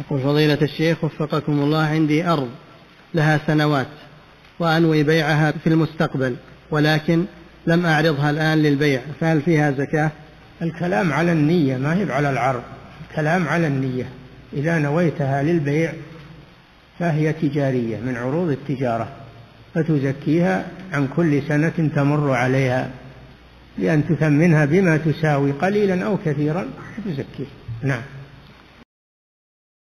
يقول فضيلة الشيخ وفقكم الله، عندي أرض لها سنوات وأنوي بيعها في المستقبل، ولكن لم أعرضها الآن للبيع، فهل فيها زكاة؟ الكلام على النية، ما هي على العرض، الكلام على النية. إذا نويتها للبيع فهي تجارية من عروض التجارة، فتزكيها عن كل سنة تمر عليها، بأن تثمنها بما تساوي قليلا أو كثيرا تزكيه. نعم.